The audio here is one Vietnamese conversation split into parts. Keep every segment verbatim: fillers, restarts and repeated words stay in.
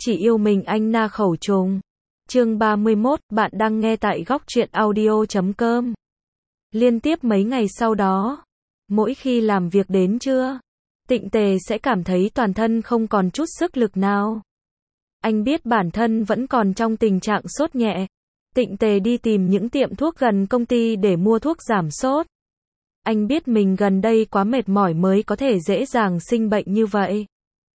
Chỉ yêu mình anh na khẩu trùng. Chương ba mươi mốt, bạn đang nghe tại góc truyện audio chấm com. Liên tiếp mấy ngày sau đó, mỗi khi làm việc đến trưa, Tịnh Tề sẽ cảm thấy toàn thân không còn chút sức lực nào. Anh biết bản thân vẫn còn trong tình trạng sốt nhẹ. Tịnh Tề đi tìm những tiệm thuốc gần công ty để mua thuốc giảm sốt. Anh biết mình gần đây quá mệt mỏi mới có thể dễ dàng sinh bệnh như vậy.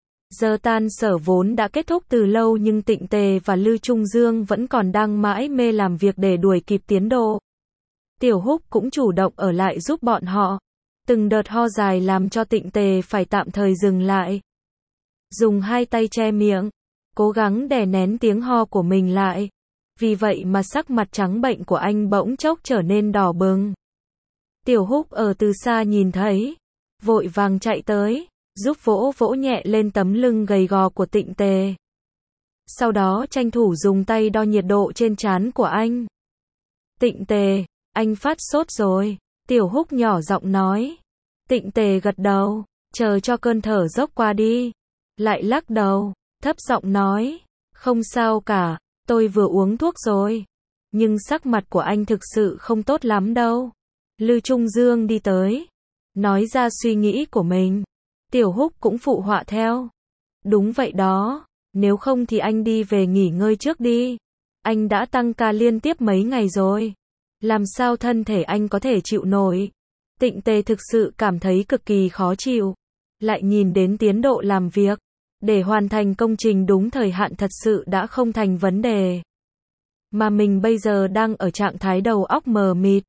Giờ tan sở vốn đã kết thúc từ lâu nhưng Tịnh Tề và Lư Trung Dương vẫn còn đang mãi mê làm việc để đuổi kịp tiến độ. Tiểu Húc cũng chủ động ở lại giúp bọn họ. Từng đợt ho dài làm cho Tịnh Tề phải tạm thời dừng lại. Dùng hai tay che miệng, cố gắng đè nén tiếng ho của mình lại. Vì vậy mà sắc mặt trắng bệnh của anh bỗng chốc trở nên đỏ bừng. Tiểu Húc ở từ xa nhìn thấy, vội vàng chạy tới, giúp vỗ vỗ nhẹ lên tấm lưng gầy gò của Tịnh Tề. Sau đó tranh thủ dùng tay đo nhiệt độ trên trán của anh. Tịnh Tề, anh phát sốt rồi, Tiểu Húc nhỏ giọng nói. Tịnh Tề gật đầu, chờ cho cơn thở dốc qua đi. Lại lắc đầu, thấp giọng nói, không sao cả, tôi vừa uống thuốc rồi. Nhưng sắc mặt của anh thực sự không tốt lắm đâu. Lư Trung Dương đi tới, nói ra suy nghĩ của mình. Tiểu Húc cũng phụ họa theo. Đúng vậy đó, nếu không thì anh đi về nghỉ ngơi trước đi. Anh đã tăng ca liên tiếp mấy ngày rồi. Làm sao thân thể anh có thể chịu nổi? Tịnh Tề thực sự cảm thấy cực kỳ khó chịu. Lại nhìn đến tiến độ làm việc, để hoàn thành công trình đúng thời hạn thật sự đã không thành vấn đề. Mà mình bây giờ đang ở trạng thái đầu óc mờ mịt.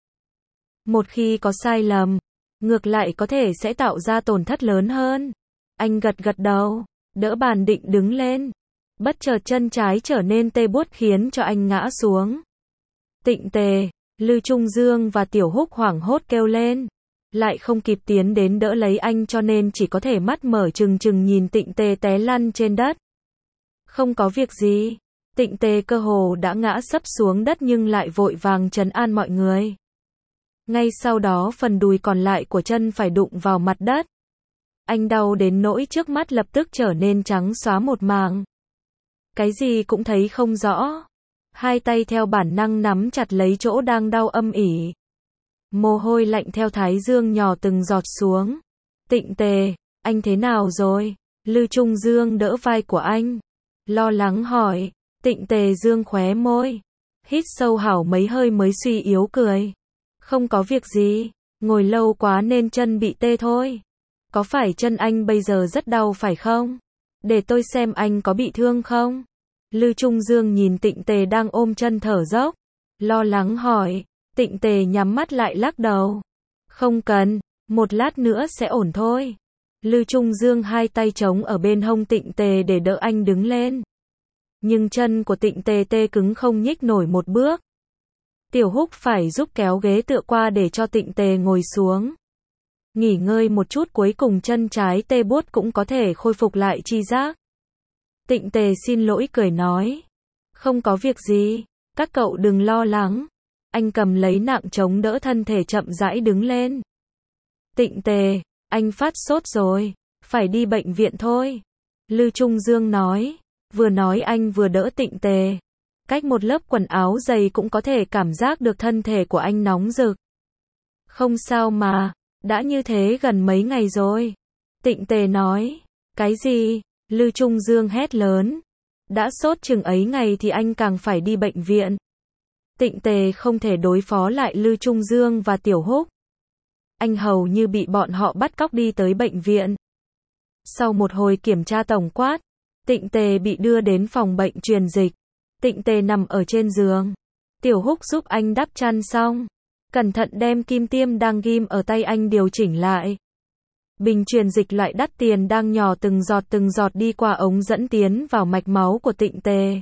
Một khi có sai lầm, ngược lại có thể sẽ tạo ra tổn thất lớn hơn. Anh gật gật đầu, đỡ bàn định đứng lên. Bất chợt chân trái trở nên tê buốt khiến cho anh ngã xuống. Tịnh Tề, Lư Trung Dương và Tiểu Húc hoảng hốt kêu lên. Lại không kịp tiến đến đỡ lấy anh cho nên chỉ có thể mắt mở trừng trừng nhìn Tịnh Tề té lăn trên đất. Không có việc gì. Tịnh Tề cơ hồ đã ngã sấp xuống đất nhưng lại vội vàng trấn an mọi người. Ngay sau đó phần đùi còn lại của chân phải đụng vào mặt đất. Anh đau đến nỗi trước mắt lập tức trở nên trắng xóa một mảng. Cái gì cũng thấy không rõ. Hai tay theo bản năng nắm chặt lấy chỗ đang đau âm ỉ. Mồ hôi lạnh theo thái dương nhỏ từng giọt xuống. Tịnh Tề, anh thế nào rồi? Lư Trung Dương đỡ vai của anh. Lo lắng hỏi. Tịnh Tề dương khóe môi. Hít sâu hảo mấy hơi mới suy yếu cười. Không có việc gì, ngồi lâu quá nên chân bị tê thôi. Có phải chân anh bây giờ rất đau phải không? Để tôi xem anh có bị thương không? Lư Trung Dương nhìn Tịnh Tề đang ôm chân thở dốc. Lo lắng hỏi. Tịnh Tề nhắm mắt lại lắc đầu. Không cần, một lát nữa sẽ ổn thôi. Lư Trung Dương hai tay chống ở bên hông Tịnh Tề để đỡ anh đứng lên. Nhưng chân của Tịnh Tề tê cứng không nhích nổi một bước. Tiểu Húc phải giúp kéo ghế tựa qua để cho Tịnh Tề ngồi xuống. Nghỉ ngơi một chút cuối cùng chân trái tê buốt cũng có thể khôi phục lại tri giác. Tịnh Tề xin lỗi cười nói. Không có việc gì, các cậu đừng lo lắng. Anh cầm lấy nạng chống đỡ thân thể chậm rãi đứng lên. Tịnh Tề, anh phát sốt rồi, phải đi bệnh viện thôi. Lư Trung Dương nói. Vừa nói anh vừa đỡ Tịnh Tề. Cách một lớp quần áo dày cũng có thể cảm giác được thân thể của anh nóng rực. Không sao mà, đã như thế gần mấy ngày rồi. Tịnh Tề nói. Cái gì? Lư Trung Dương hét lớn. Đã sốt chừng ấy ngày thì anh càng phải đi bệnh viện. Tịnh Tề không thể đối phó lại Lư Trung Dương và Tiểu Húc. Anh hầu như bị bọn họ bắt cóc đi tới bệnh viện. Sau một hồi kiểm tra tổng quát, Tịnh Tề bị đưa đến phòng bệnh truyền dịch. Tịnh Tề nằm ở trên giường. Tiểu Húc giúp anh đắp chăn xong. Cẩn thận đem kim tiêm đang ghim ở tay anh điều chỉnh lại. Bình truyền dịch loại đắt tiền đang nhỏ từng giọt từng giọt đi qua ống dẫn tiến vào mạch máu của Tịnh Tề.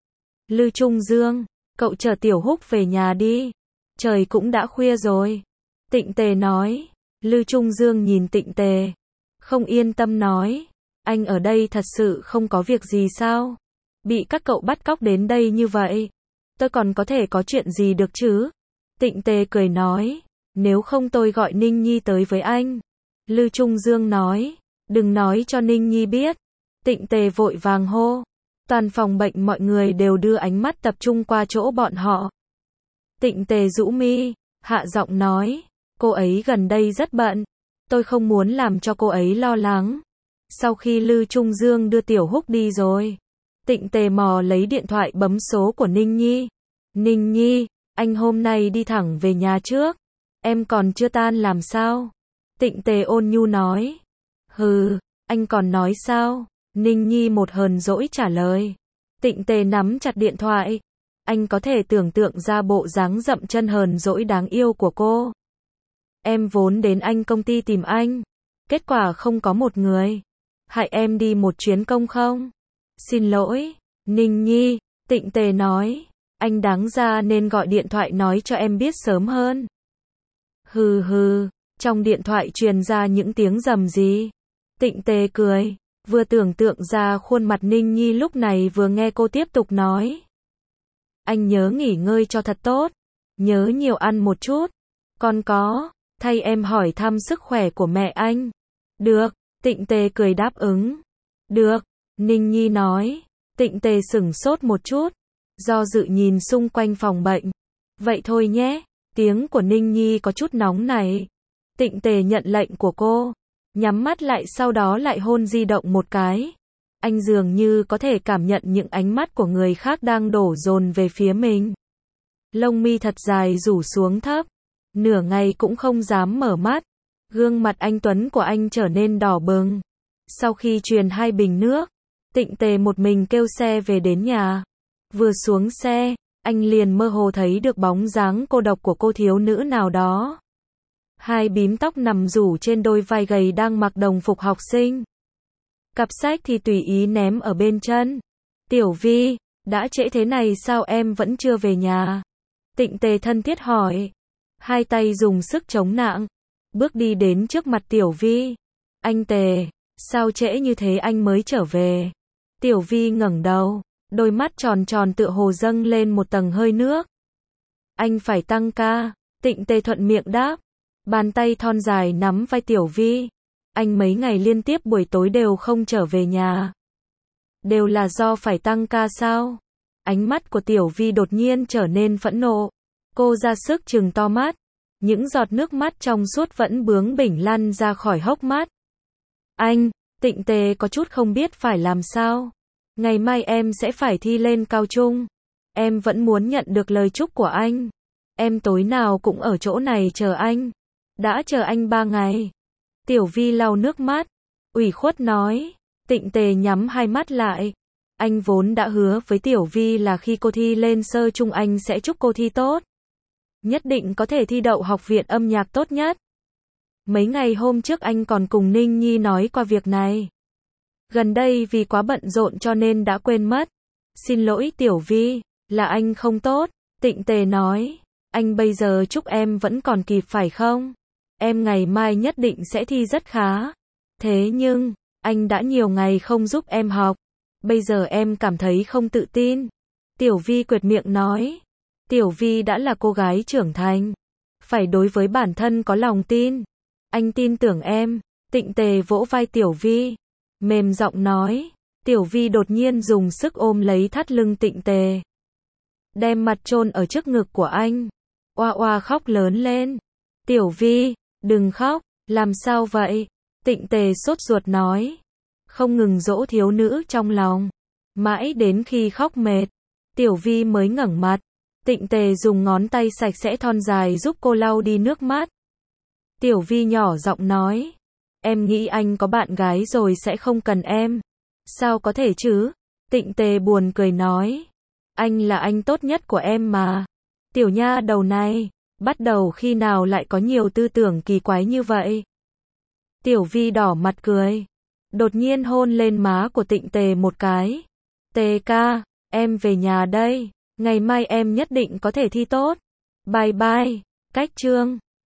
Lư Trung Dương, cậu chờ Tiểu Húc về nhà đi. Trời cũng đã khuya rồi. Tịnh Tề nói. Lư Trung Dương nhìn Tịnh Tề. Không yên tâm nói. Anh ở đây thật sự không có việc gì sao? Bị các cậu bắt cóc đến đây như vậy. Tôi còn có thể có chuyện gì được chứ? Tịnh Tề cười nói. Nếu không tôi gọi Ninh Nhi tới với anh. Lư Trung Dương nói. Đừng nói cho Ninh Nhi biết. Tịnh Tề vội vàng hô. Toàn phòng bệnh mọi người đều đưa ánh mắt tập trung qua chỗ bọn họ. Tịnh Tề rũ mi, hạ giọng nói, cô ấy gần đây rất bận, tôi không muốn làm cho cô ấy lo lắng. Sau khi Lư Trung Dương đưa Tiểu Húc đi rồi, Tịnh Tề mò lấy điện thoại bấm số của Ninh Nhi. Ninh Nhi, anh hôm nay đi thẳng về nhà trước, em còn chưa tan làm sao? Tịnh Tề ôn nhu nói. Hừ, anh còn nói sao? Ninh Nhi một hờn dỗi trả lời. Tịnh Tề nắm chặt điện thoại. Anh có thể tưởng tượng ra bộ dáng dậm chân hờn dỗi đáng yêu của cô. Em vốn đến anh công ty tìm anh, kết quả không có một người. Hại em đi một chuyến công không? Xin lỗi, Ninh Nhi, Tịnh Tề nói. Anh đáng ra nên gọi điện thoại nói cho em biết sớm hơn. Hừ hừ, trong điện thoại truyền ra những tiếng rầm rì. Tịnh Tề cười, vừa tưởng tượng ra khuôn mặt Ninh Nhi lúc này vừa nghe cô tiếp tục nói. Anh nhớ nghỉ ngơi cho thật tốt, nhớ nhiều ăn một chút. Còn có, thay em hỏi thăm sức khỏe của mẹ anh. Được, Tịnh Tề cười đáp ứng. Được, Ninh Nhi nói. Tịnh Tề sửng sốt một chút, do dự nhìn xung quanh phòng bệnh. Vậy thôi nhé, tiếng của Ninh Nhi có chút nóng này. Tịnh Tề nhận lệnh của cô, nhắm mắt lại sau đó lại hôn di động một cái. Anh dường như có thể cảm nhận những ánh mắt của người khác đang đổ dồn về phía mình. Lông mi thật dài rủ xuống thấp, nửa ngày cũng không dám mở mắt. Gương mặt anh tuấn của anh trở nên đỏ bừng. Sau khi truyền hai bình nước, Tịnh Tề một mình kêu xe về đến nhà. Vừa xuống xe, anh liền mơ hồ thấy được bóng dáng cô độc của cô thiếu nữ nào đó. Hai bím tóc nằm rủ trên đôi vai gầy đang mặc đồng phục học sinh. Cặp sách thì tùy ý ném ở bên chân. Tiểu Vi, đã trễ thế này sao em vẫn chưa về nhà? Tịnh Tề thân thiết hỏi. Hai tay dùng sức chống nặng, bước đi đến trước mặt Tiểu Vi. Anh Tề, sao trễ như thế anh mới trở về? Tiểu Vi ngẩng đầu, đôi mắt tròn tròn tựa hồ dâng lên một tầng hơi nước. Anh phải tăng ca, Tịnh Tề thuận miệng đáp. Bàn tay thon dài nắm vai Tiểu Vi. Anh mấy ngày liên tiếp buổi tối đều không trở về nhà. Đều là do phải tăng ca sao? Ánh mắt của Tiểu Vi đột nhiên trở nên phẫn nộ. Cô ra sức trừng to mắt. Những giọt nước mắt trong suốt vẫn bướng bỉnh lăn ra khỏi hốc mắt. Anh, Tịnh Tề có chút không biết phải làm sao. Ngày mai em sẽ phải thi lên cao trung. Em vẫn muốn nhận được lời chúc của anh. Em tối nào cũng ở chỗ này chờ anh. Đã chờ anh ba ngày. Tiểu Vi lau nước mắt, ủy khuất nói. Tịnh Tề nhắm hai mắt lại. Anh vốn đã hứa với Tiểu Vi là khi cô thi lên sơ trung anh sẽ chúc cô thi tốt. Nhất định có thể thi đậu học viện âm nhạc tốt nhất. Mấy ngày hôm trước anh còn cùng Ninh Nhi nói qua việc này. Gần đây vì quá bận rộn cho nên đã quên mất. Xin lỗi Tiểu Vi, là anh không tốt. Tịnh Tề nói. Anh bây giờ chúc em vẫn còn kịp phải không? Em ngày mai nhất định sẽ thi rất khá. Thế nhưng, anh đã nhiều ngày không giúp em học. Bây giờ em cảm thấy không tự tin. Tiểu Vi quệt miệng nói. Tiểu Vi đã là cô gái trưởng thành. Phải đối với bản thân có lòng tin. Anh tin tưởng em. Tịnh Tề vỗ vai Tiểu Vi. Mềm giọng nói. Tiểu Vi đột nhiên dùng sức ôm lấy thắt lưng Tịnh Tề. Đem mặt chôn ở trước ngực của anh. Oa oa khóc lớn lên. Tiểu Vi, đừng khóc, làm sao vậy? Tịnh Tề sốt ruột nói. Không ngừng dỗ thiếu nữ trong lòng. Mãi đến khi khóc mệt, Tiểu Vi mới ngẩng mặt. Tịnh Tề dùng ngón tay sạch sẽ thon dài giúp cô lau đi nước mắt. Tiểu Vi nhỏ giọng nói. Em nghĩ anh có bạn gái rồi sẽ không cần em. Sao có thể chứ? Tịnh Tề buồn cười nói. Anh là anh tốt nhất của em mà. Tiểu nha đầu này, bắt đầu khi nào lại có nhiều tư tưởng kỳ quái như vậy? Tiểu Vi đỏ mặt cười. Đột nhiên hôn lên má của Tịnh Tề một cái. Tề ca, em về nhà đây. Ngày mai em nhất định có thể thi tốt. Bye bye. Cách chương